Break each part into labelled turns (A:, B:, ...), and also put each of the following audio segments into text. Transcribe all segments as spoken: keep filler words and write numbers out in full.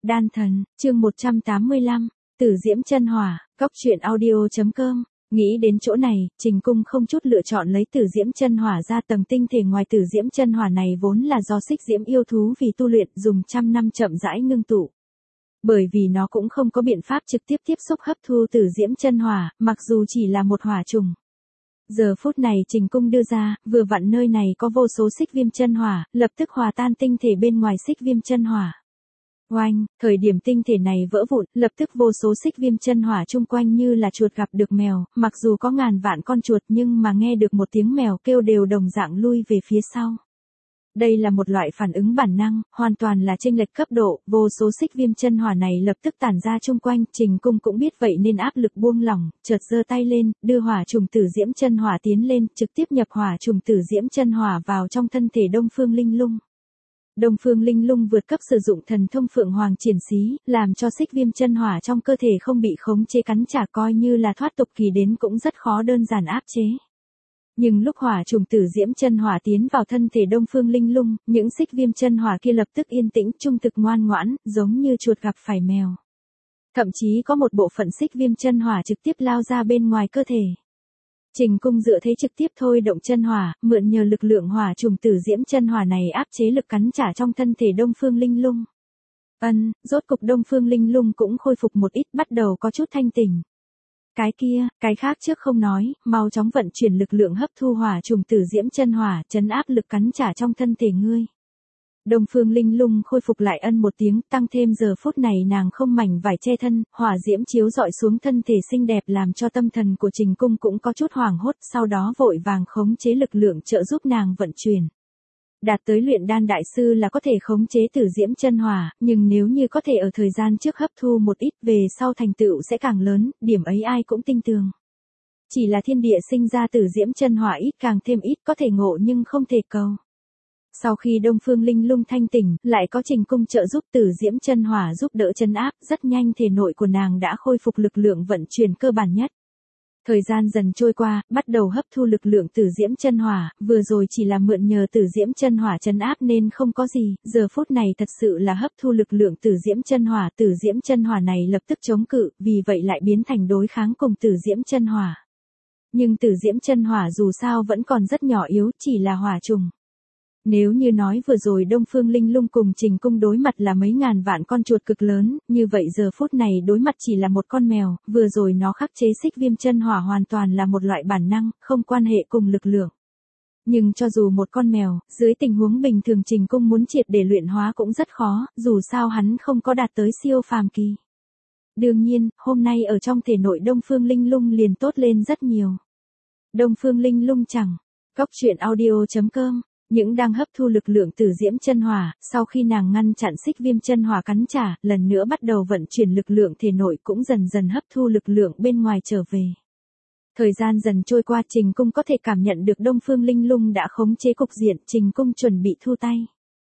A: Đan thần, chương một trăm tám mươi lăm, Tử Diễm Chân Hỏa, Cóc truyện audio chấm com. Nghĩ đến chỗ này, Trình Cung không chút lựa chọn lấy Tử Diễm Chân Hỏa ra tầng tinh thể ngoài Tử Diễm Chân Hỏa này vốn là do Xích Diễm yêu thú vì tu luyện dùng trăm năm chậm rãi ngưng tụ. Bởi vì nó cũng không có biện pháp trực tiếp tiếp xúc hấp thu Tử Diễm Chân Hỏa, mặc dù chỉ là một hỏa trùng. Giờ phút này Trình Cung đưa ra, vừa vặn nơi này có vô số xích viêm chân hỏa, lập tức hòa tan tinh thể bên ngoài xích viêm chân hỏa. Oanh, thời điểm tinh thể này vỡ vụn, lập tức vô số xích viêm chân hỏa chung quanh như là chuột gặp được mèo, mặc dù có ngàn vạn con chuột nhưng mà nghe được một tiếng mèo kêu đều đồng dạng lui về phía sau. Đây là một loại phản ứng bản năng, hoàn toàn là chênh lệch cấp độ, vô số xích viêm chân hỏa này lập tức tản ra chung quanh, Trình Cung cũng biết vậy nên áp lực buông lỏng, chợt giơ tay lên, đưa hỏa trùng Tử Diễm Chân Hỏa tiến lên, trực tiếp nhập hỏa trùng Tử Diễm Chân Hỏa vào trong thân thể Đông Phương Linh Lung. Đông Phương Linh Lung vượt cấp sử dụng thần thông Phượng Hoàng Triển Xí, làm cho xích viêm chân hỏa trong cơ thể không bị khống chế cắn trả, coi như là thoát tục kỳ đến cũng rất khó đơn giản áp chế. Nhưng lúc hỏa trùng Tử Diễm Chân Hỏa tiến vào thân thể Đông Phương Linh Lung, những xích viêm chân hỏa kia lập tức yên tĩnh, trung thực ngoan ngoãn, giống như chuột gặp phải mèo. Thậm chí có một bộ phận xích viêm chân hỏa trực tiếp lao ra bên ngoài cơ thể. Trình Cung dựa thế trực tiếp thôi động chân hỏa, mượn nhờ lực lượng hỏa trùng Tử Diễm Chân Hỏa này áp chế lực cắn trả trong thân thể Đông Phương Linh Lung. Ân, rốt cục Đông Phương Linh Lung cũng khôi phục một ít, bắt đầu có chút thanh tỉnh. Cái kia, cái khác trước không nói, mau chóng vận chuyển lực lượng hấp thu hỏa trùng Tử Diễm Chân Hỏa, trấn áp lực cắn trả trong thân thể ngươi. Đông Phương Linh Lung khôi phục lại ân một tiếng, tăng thêm giờ phút này nàng không mảnh vải che thân, hỏa diễm chiếu rọi xuống thân thể xinh đẹp làm cho tâm thần của Trình Cung cũng có chút hoảng hốt, sau đó vội vàng khống chế lực lượng trợ giúp nàng vận chuyển. Đạt tới luyện đan đại sư là có thể khống chế Tử Diễm Chân Hỏa, nhưng nếu như có thể ở thời gian trước hấp thu một ít về sau thành tựu sẽ càng lớn, điểm ấy ai cũng tin tường. Chỉ là thiên địa sinh ra Tử Diễm Chân Hỏa ít càng thêm ít, có thể ngộ nhưng không thể cầu. Sau khi Đông Phương Linh Lung thanh tỉnh, lại có Trình Cung trợ giúp Tử Diễm Chân Hỏa giúp đỡ trấn áp, rất nhanh thể nội của nàng đã khôi phục lực lượng vận chuyển cơ bản nhất. Thời gian dần trôi qua, bắt đầu hấp thu lực lượng Tử Diễm Chân Hỏa, vừa rồi chỉ là mượn nhờ Tử Diễm Chân Hỏa trấn áp nên không có gì, giờ phút này thật sự là hấp thu lực lượng Tử Diễm Chân Hỏa, Tử Diễm Chân Hỏa này lập tức chống cự, vì vậy lại biến thành đối kháng cùng Tử Diễm Chân Hỏa. Nhưng Tử Diễm Chân Hỏa dù sao vẫn còn rất nhỏ yếu, chỉ là hỏa trùng. Nếu như nói vừa rồi Đông Phương Linh Lung cùng Trình Cung đối mặt là mấy ngàn vạn con chuột cực lớn, như vậy giờ phút này đối mặt chỉ là một con mèo, vừa rồi nó khắc chế xích viêm chân hỏa hoàn toàn là một loại bản năng, không quan hệ cùng lực lượng. Nhưng cho dù một con mèo, dưới tình huống bình thường Trình Cung muốn triệt để luyện hóa cũng rất khó, dù sao hắn không có đạt tới siêu phàm kỳ. Đương nhiên, hôm nay ở trong thể nội Đông Phương Linh Lung liền tốt lên rất nhiều. Đông Phương Linh Lung chẳng, Cóc truyện audio chấm com. Những đang hấp thu lực lượng Tử Diễm Chân Hỏa, sau khi nàng ngăn chặn xích viêm chân hỏa cắn trả, lần nữa bắt đầu vận chuyển lực lượng thể nội cũng dần dần hấp thu lực lượng bên ngoài trở về. Thời gian dần trôi qua, Trình Cung có thể cảm nhận được Đông Phương Linh Lung đã khống chế cục diện, Trình Cung chuẩn bị thu tay.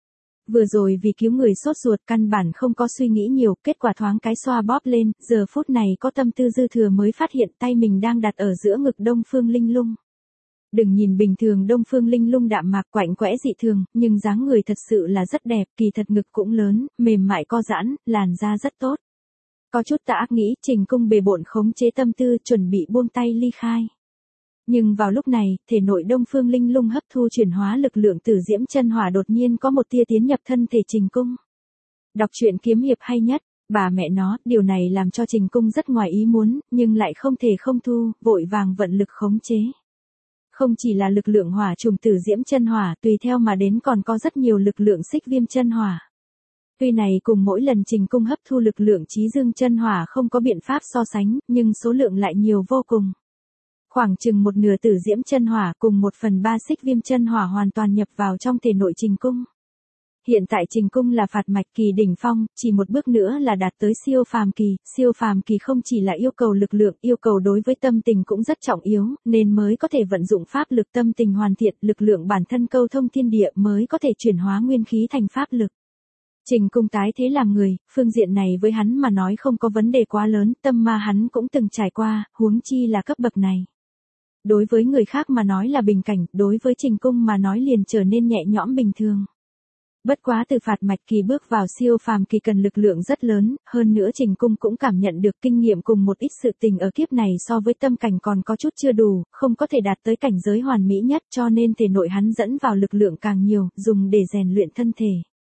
A: Vừa rồi vì cứu người sốt ruột căn bản không có suy nghĩ nhiều, kết quả thoáng cái xoa bóp lên, giờ phút này có tâm tư dư thừa mới phát hiện tay mình đang đặt ở giữa ngực Đông Phương Linh Lung. Đừng nhìn bình thường Đông Phương Linh Lung đạm mạc quạnh quẽ dị thường, nhưng dáng người thật sự là rất đẹp, kỳ thật ngực cũng lớn, mềm mại co giãn, làn da rất tốt. Có chút tà ác nghĩ, Trình Cung bề bộn khống chế tâm tư chuẩn bị buông tay ly khai. Nhưng vào lúc này, thể nội Đông Phương Linh Lung hấp thu chuyển hóa lực lượng Tử Diễm Chân Hỏa đột nhiên có một tia tiến nhập thân thể Trình Cung. Đọc truyện kiếm hiệp hay nhất, bà mẹ nó, điều này làm cho Trình Cung rất ngoài ý muốn, nhưng lại không thể không thu, vội vàng vận lực khống chế. Không chỉ là lực lượng hỏa trùng Tử Diễm Chân Hỏa, tùy theo mà đến còn có rất nhiều lực lượng xích viêm chân hỏa. Tuy này cùng mỗi lần Trình Cung hấp thu lực lượng Chí Dương Chân Hỏa không có biện pháp so sánh, nhưng số lượng lại nhiều vô cùng. Khoảng chừng một nửa Tử Diễm Chân Hỏa cùng một phần ba xích viêm chân hỏa hoàn toàn nhập vào trong thể nội Trình Cung. Hiện tại Trình Cung là phạt mạch kỳ đỉnh phong, chỉ một bước nữa là đạt tới siêu phàm kỳ, siêu phàm kỳ không chỉ là yêu cầu lực lượng, yêu cầu đối với tâm tình cũng rất trọng yếu, nên mới có thể vận dụng pháp lực tâm tình hoàn thiện, lực lượng bản thân câu thông thiên địa mới có thể chuyển hóa nguyên khí thành pháp lực. Trình Cung tái thế làm người, phương diện này với hắn mà nói không có vấn đề quá lớn, tâm ma hắn cũng từng trải qua, huống chi là cấp bậc này. Đối với người khác mà nói là bình cảnh, đối với Trình Cung mà nói liền trở nên nhẹ nhõm bình thường. Bất quá từ phạt mạch kỳ bước vào siêu phàm kỳ cần lực lượng rất lớn, hơn nữa Trình Cung cũng cảm nhận được kinh nghiệm cùng một ít sự tình ở kiếp này so với tâm cảnh còn có chút chưa đủ, không có thể đạt tới cảnh giới hoàn mỹ nhất cho nên thể nội hắn dẫn vào lực lượng càng nhiều, dùng để rèn luyện thân thể.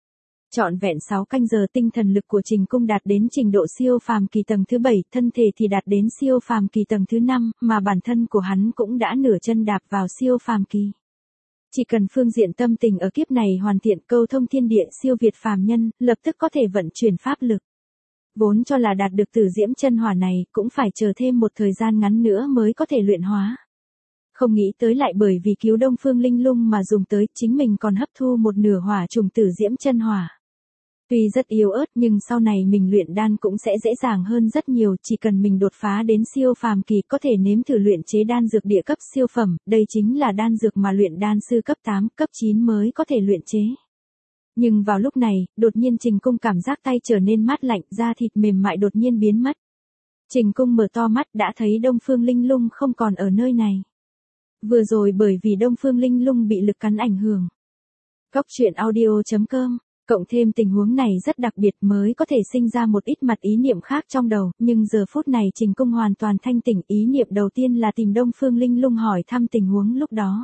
A: Trọn vẹn sáu canh giờ tinh thần lực của Trình Cung đạt đến trình độ siêu phàm kỳ tầng thứ bảy, thân thể thì đạt đến siêu phàm kỳ tầng thứ năm, mà bản thân của hắn cũng đã nửa chân đạp vào siêu phàm kỳ. Chỉ cần phương diện tâm tình ở kiếp này hoàn thiện câu thông thiên địa siêu việt phàm nhân, lập tức có thể vận chuyển pháp lực. Vốn cho là đạt được tử diễm chân hỏa này, cũng phải chờ thêm một thời gian ngắn nữa mới có thể luyện hóa. Không nghĩ tới lại bởi vì cứu Đông Phương Linh Lung mà dùng tới, chính mình còn hấp thu một nửa hỏa trùng tử diễm chân hỏa. Tuy rất yếu ớt nhưng sau này mình luyện đan cũng sẽ dễ dàng hơn rất nhiều, chỉ cần mình đột phá đến siêu phàm kỳ có thể nếm thử luyện chế đan dược địa cấp siêu phẩm, đây chính là đan dược mà luyện đan sư cấp tám, cấp chín mới có thể luyện chế. Nhưng vào lúc này, đột nhiên Trình Cung cảm giác tay trở nên mát lạnh, da thịt mềm mại đột nhiên biến mất. Trình Cung mở to mắt đã thấy Đông Phương Linh Lung không còn ở nơi này. Vừa rồi bởi vì Đông Phương Linh Lung bị lực cắn ảnh hưởng. Cóc truyện audio chấm com Cộng thêm tình huống này rất đặc biệt mới có thể sinh ra một ít mặt ý niệm khác trong đầu, nhưng giờ phút này Trình Cung hoàn toàn thanh tỉnh, ý niệm đầu tiên là tìm Đông Phương Linh Lung hỏi thăm tình huống lúc đó.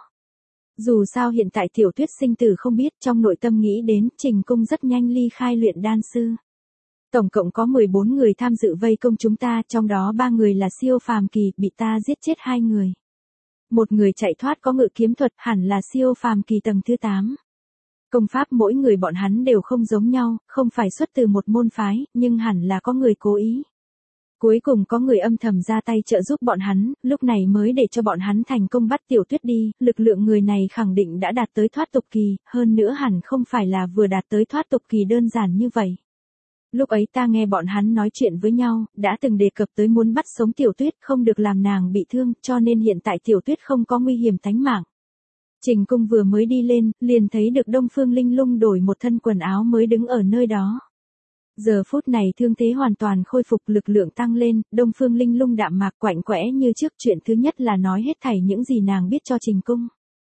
A: Dù sao hiện tại Tiểu Tuyết sinh tử không biết, trong nội tâm nghĩ đến, Trình Cung rất nhanh ly khai luyện đan sư. Tổng cộng có mười bốn người tham dự vây công chúng ta, trong đó ba người là siêu phàm kỳ, bị ta giết chết hai người. Một người chạy thoát có ngự kiếm thuật, hẳn là siêu phàm kỳ tầng thứ tám. Công pháp mỗi người bọn hắn đều không giống nhau, không phải xuất từ một môn phái, nhưng hẳn là có người cố ý. Cuối cùng có người âm thầm ra tay trợ giúp bọn hắn, lúc này mới để cho bọn hắn thành công bắt Tiểu Tuyết đi, lực lượng người này khẳng định đã đạt tới thoát tục kỳ, hơn nữa hẳn không phải là vừa đạt tới thoát tục kỳ đơn giản như vậy. Lúc ấy ta nghe bọn hắn nói chuyện với nhau, đã từng đề cập tới muốn bắt sống Tiểu Tuyết, không được làm nàng bị thương, cho nên hiện tại Tiểu Tuyết không có nguy hiểm tánh mạng. Trình Cung vừa mới đi lên, liền thấy được Đông Phương Linh Lung đổi một thân quần áo mới đứng ở nơi đó. Giờ phút này thương thế hoàn toàn khôi phục, lực lượng tăng lên, Đông Phương Linh Lung đạm mạc quạnh quẽ như trước, chuyện thứ nhất là nói hết thảy những gì nàng biết cho Trình Cung.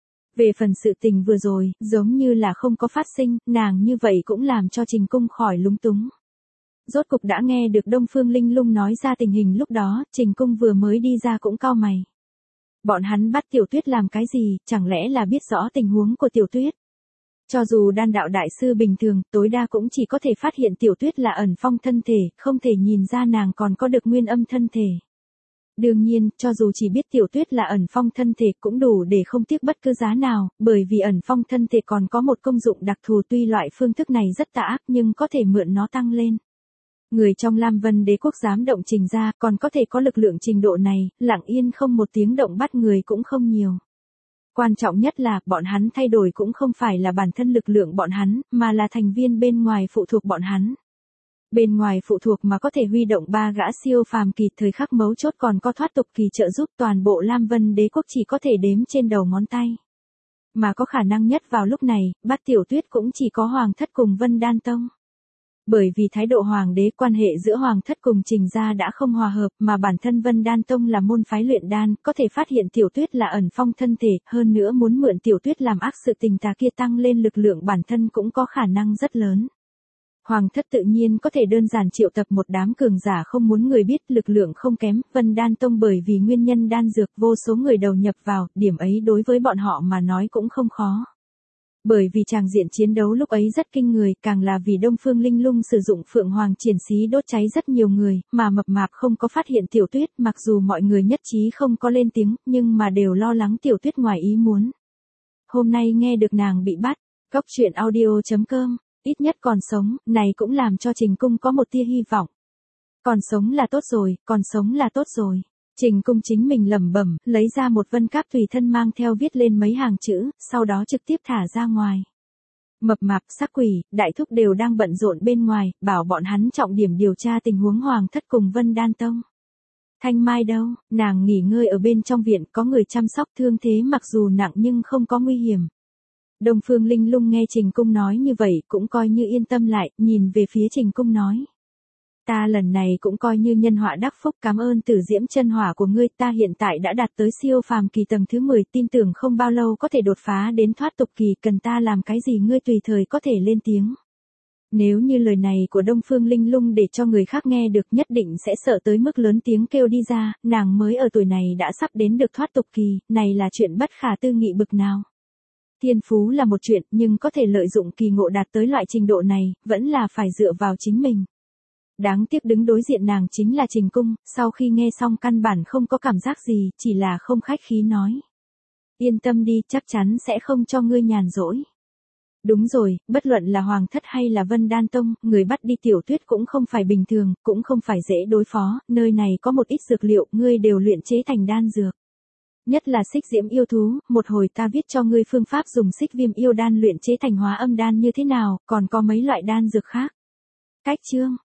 A: Về phần sự tình vừa rồi, giống như là không có phát sinh, nàng như vậy cũng làm cho Trình Cung khỏi lúng túng. Rốt cục đã nghe được Đông Phương Linh Lung nói ra tình hình lúc đó, Trình Cung vừa mới đi ra cũng cau mày. Bọn hắn bắt Tiểu Tuyết làm cái gì, chẳng lẽ là biết rõ tình huống của Tiểu Tuyết? Cho dù đan đạo đại sư bình thường, tối đa cũng chỉ có thể phát hiện Tiểu Tuyết là ẩn phong thân thể, không thể nhìn ra nàng còn có được nguyên âm thân thể. Đương nhiên, cho dù chỉ biết Tiểu Tuyết là ẩn phong thân thể cũng đủ để không tiếc bất cứ giá nào, bởi vì ẩn phong thân thể còn có một công dụng đặc thù, tuy loại phương thức này rất tà ác nhưng có thể mượn nó tăng lên. Người trong Lam Vân Đế quốc dám động Trình ra, còn có thể có lực lượng trình độ này, lặng yên không một tiếng động bắt người cũng không nhiều. Quan trọng nhất là, bọn hắn thay đổi cũng không phải là bản thân lực lượng bọn hắn, mà là thành viên bên ngoài phụ thuộc bọn hắn. Bên ngoài phụ thuộc mà có thể huy động ba gã siêu phàm kỳ, thời khắc mấu chốt còn có thoát tục kỳ trợ giúp, toàn bộ Lam Vân Đế quốc chỉ có thể đếm trên đầu ngón tay. Mà có khả năng nhất vào lúc này, bắt Tiểu Tuyết cũng chỉ có Hoàng thất cùng Vân Đan Tông. Bởi vì thái độ hoàng đế, quan hệ giữa Hoàng thất cùng Trình gia đã không hòa hợp, mà bản thân Vân Đan Tông là môn phái luyện đan, có thể phát hiện Tiểu Tuyết là ẩn phong thân thể, hơn nữa muốn mượn Tiểu Tuyết làm ác sự tình tà kia tăng lên lực lượng bản thân cũng có khả năng rất lớn. Hoàng thất tự nhiên có thể đơn giản triệu tập một đám cường giả không muốn người biết, lực lượng không kém, Vân Đan Tông bởi vì nguyên nhân đan dược vô số người đầu nhập vào, điểm ấy đối với bọn họ mà nói cũng không khó. Bởi vì tràng diện chiến đấu lúc ấy rất kinh người, càng là vì Đông Phương Linh Lung sử dụng Phượng Hoàng triển xí đốt cháy rất nhiều người, mà mập mạp không có phát hiện Tiểu Tuyết, mặc dù mọi người nhất trí không có lên tiếng, nhưng mà đều lo lắng Tiểu Tuyết ngoài ý muốn. Hôm nay nghe được nàng bị bắt, cóc truyện audio chấm com, ít nhất còn sống, này cũng làm cho Trình Cung có một tia hy vọng. Còn sống là tốt rồi, còn sống là tốt rồi. Trình Cung chính mình lẩm bẩm, lấy ra một vân cáp tùy thân mang theo viết lên mấy hàng chữ, sau đó trực tiếp thả ra ngoài. Mập mạp, sắc quỷ, đại thúc đều đang bận rộn bên ngoài, bảo bọn hắn trọng điểm điều tra tình huống Hoàng thất cùng Vân Đan Tông. Thanh Mai đâu, nàng nghỉ ngơi ở bên trong viện, có người chăm sóc, thương thế mặc dù nặng nhưng không có nguy hiểm. Đông Phương Linh Lung nghe Trình Cung nói như vậy cũng coi như yên tâm lại, nhìn về phía Trình Cung nói. Ta lần này cũng coi như nhân họa đắc phúc, cảm ơn tử diễm chân hỏa của ngươi, ta hiện tại đã đạt tới siêu phàm kỳ tầng thứ mười, tin tưởng không bao lâu có thể đột phá đến thoát tục kỳ, cần ta làm cái gì ngươi tùy thời có thể lên tiếng. Nếu như lời này của Đông Phương Linh Lung để cho người khác nghe được nhất định sẽ sợ tới mức lớn tiếng kêu đi ra, nàng mới ở tuổi này đã sắp đến được thoát tục kỳ, này là chuyện bất khả tư nghị bực nào. Thiên phú là một chuyện, nhưng có thể lợi dụng kỳ ngộ đạt tới loại trình độ này, vẫn là phải dựa vào chính mình. Đáng tiếc đứng đối diện nàng chính là Trình Cung, sau khi nghe xong căn bản không có cảm giác gì, chỉ là không khách khí nói. Yên tâm đi, chắc chắn sẽ không cho ngươi nhàn rỗi. Đúng rồi, bất luận là Hoàng Thất hay là Vân Đan Tông, người bắt đi Tiểu Tuyết cũng không phải bình thường, cũng không phải dễ đối phó, nơi này có một ít dược liệu, ngươi đều luyện chế thành đan dược. Nhất là xích diễm yêu thú, một hồi ta viết cho ngươi phương pháp dùng xích viêm yêu đan luyện chế thành hóa âm đan như thế nào, còn có mấy loại đan dược khác. Cách chương